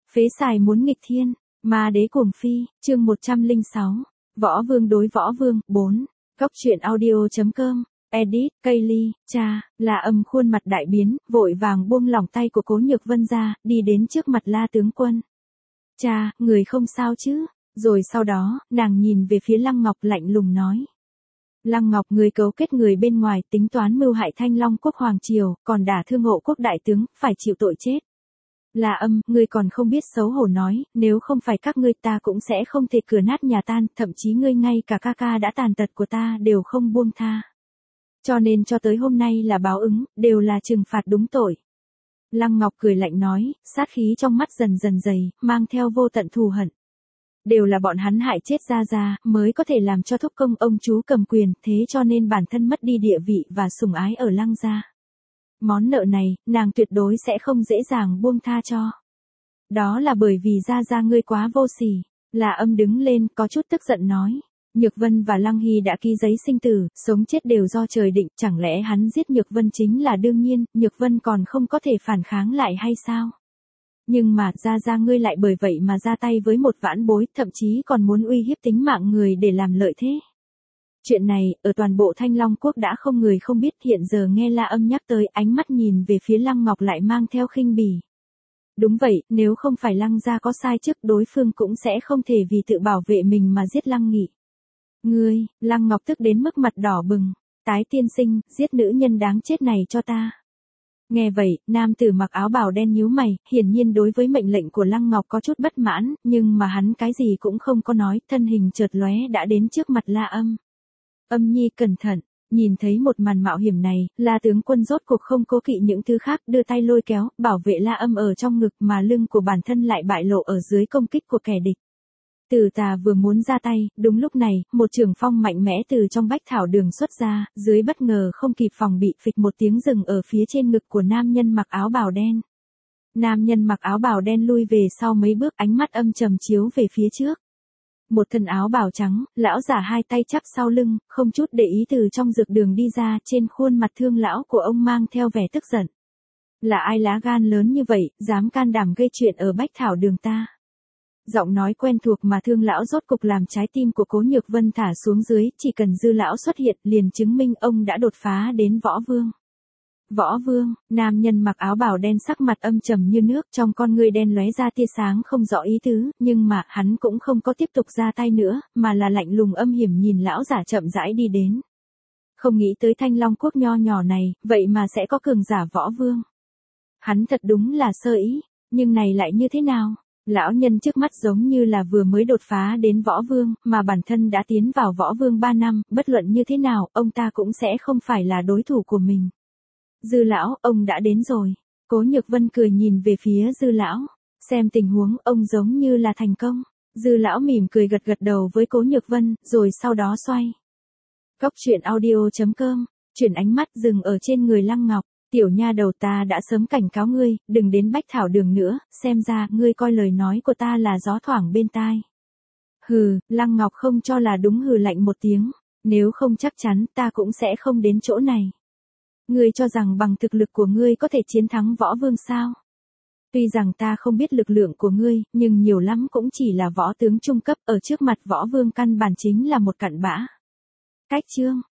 Phế xài muốn nghịch thiên, ma đế cuồng phi, chương 106. Võ vương đối võ vương, 4. Góc truyện audio.com, edit, Kaylee, cha, La Âm khuôn mặt đại biến, vội vàng buông lỏng tay của Cố Nhược Vân ra, đi đến trước mặt La tướng quân. Cha, người không sao chứ? Rồi sau đó, nàng nhìn về phía Lăng Ngọc lạnh lùng nói. Lăng Ngọc, người cấu kết người bên ngoài tính toán mưu hại Thanh Long quốc hoàng triều, còn đả thương Hộ quốc đại tướng, phải chịu tội chết. La Âm, ngươi còn không biết xấu hổ nói, nếu không phải các ngươi ta cũng sẽ không thể cửa nát nhà tan, thậm chí ngươi ngay cả ca ca đã tàn tật của ta đều không buông tha. Cho nên cho tới hôm nay là báo ứng, đều là trừng phạt đúng tội. Lăng Ngọc cười lạnh nói, sát khí trong mắt dần dần dày, mang theo vô tận thù hận. Đều là bọn hắn hại chết Gia Gia, mới có thể làm cho thúc công ông chú cầm quyền, thế cho nên bản thân mất đi địa vị và sủng ái ở Lăng gia. Món nợ này, nàng tuyệt đối sẽ không dễ dàng buông tha cho. Đó là bởi vì Gia Gia ngươi quá vô sỉ. La Âm đứng lên, có chút tức giận nói. Nhược Vân và Lăng Hy đã ký giấy sinh tử, sống chết đều do trời định, chẳng lẽ hắn giết Nhược Vân chính là đương nhiên, Nhược Vân còn không có thể phản kháng lại hay sao? Nhưng mà, Gia Gia ngươi lại bởi vậy mà ra tay với một vãn bối, thậm chí còn muốn uy hiếp tính mạng người để làm lợi thế. Chuyện này, ở toàn bộ Thanh Long quốc đã không người không biết, hiện giờ nghe La Âm nhắc tới, ánh mắt nhìn về phía Lăng Ngọc lại mang theo khinh bỉ. Đúng vậy, nếu không phải Lăng gia có sai trước, đối phương cũng sẽ không thể vì tự bảo vệ mình mà giết Lăng Nghị. Ngươi, Lăng Ngọc tức đến mức mặt đỏ bừng. Tái tiên sinh, giết nữ nhân đáng chết này cho ta. Nghe vậy, nam tử mặc áo bào đen nhíu mày, hiển nhiên đối với mệnh lệnh của Lăng Ngọc có chút bất mãn, nhưng mà hắn cái gì cũng không có nói, thân hình chợt lóe đã đến trước mặt La Âm. Âm nhi cẩn thận, nhìn thấy một màn mạo hiểm này, La tướng quân rốt cuộc không cố kỵ những thứ khác, đưa tay lôi kéo, bảo vệ La Âm ở trong ngực mà lưng của bản thân lại bại lộ ở dưới công kích của kẻ địch. Tử Tà vừa muốn ra tay, đúng lúc này, một trường phong mạnh mẽ từ trong bách thảo đường xuất ra, dưới bất ngờ không kịp phòng bị phịch một tiếng dừng ở phía trên ngực của nam nhân mặc áo bào đen. Nam nhân mặc áo bào đen lui về sau mấy bước, ánh mắt âm trầm chiếu về phía trước. Một thân áo bào trắng, lão giả hai tay chắp sau lưng, không chút để ý từ trong dược đường đi ra, trên khuôn mặt thương lão của ông mang theo vẻ tức giận. Là ai lá gan lớn như vậy, dám can đảm gây chuyện ở bách thảo đường ta? Giọng nói quen thuộc mà thương lão rốt cục làm trái tim của Cố Nhược Vân thả xuống dưới, chỉ cần dư lão xuất hiện liền chứng minh ông đã đột phá đến võ vương. Võ vương, nam nhân mặc áo bào đen sắc mặt âm trầm như nước, trong con ngươi đen lóe ra tia sáng không rõ ý tứ, nhưng mà hắn cũng không có tiếp tục ra tay nữa, mà là lạnh lùng âm hiểm nhìn lão giả chậm rãi đi đến. Không nghĩ tới Thanh Long quốc nho nhỏ này, vậy mà sẽ có cường giả võ vương. Hắn thật đúng là sơ ý, nhưng này lại như thế nào? Lão nhân trước mắt giống như là vừa mới đột phá đến võ vương, mà bản thân đã tiến vào võ vương 3 năm, bất luận như thế nào, ông ta cũng sẽ không phải là đối thủ của mình. Dư lão, ông đã đến rồi. Cố Nhược Vân cười nhìn về phía Dư lão. Xem tình huống, ông giống như là thành công. Dư lão mỉm cười gật gật đầu với Cố Nhược Vân, rồi sau đó xoay. Góc truyện audio.com, chuyển ánh mắt dừng ở trên người Lăng Ngọc. Tiểu nha đầu, ta đã sớm cảnh cáo ngươi, đừng đến bách thảo đường nữa, xem ra ngươi coi lời nói của ta là gió thoảng bên tai. Hừ, Lăng Ngọc không cho là đúng, hừ lạnh một tiếng. Nếu không chắc chắn ta cũng sẽ không đến chỗ này. Ngươi cho rằng bằng thực lực của ngươi có thể chiến thắng võ vương sao? Tuy rằng ta không biết lực lượng của ngươi, nhưng nhiều lắm cũng chỉ là võ tướng trung cấp, ở trước mặt võ vương căn bản chính là một cặn bã. Cách chương,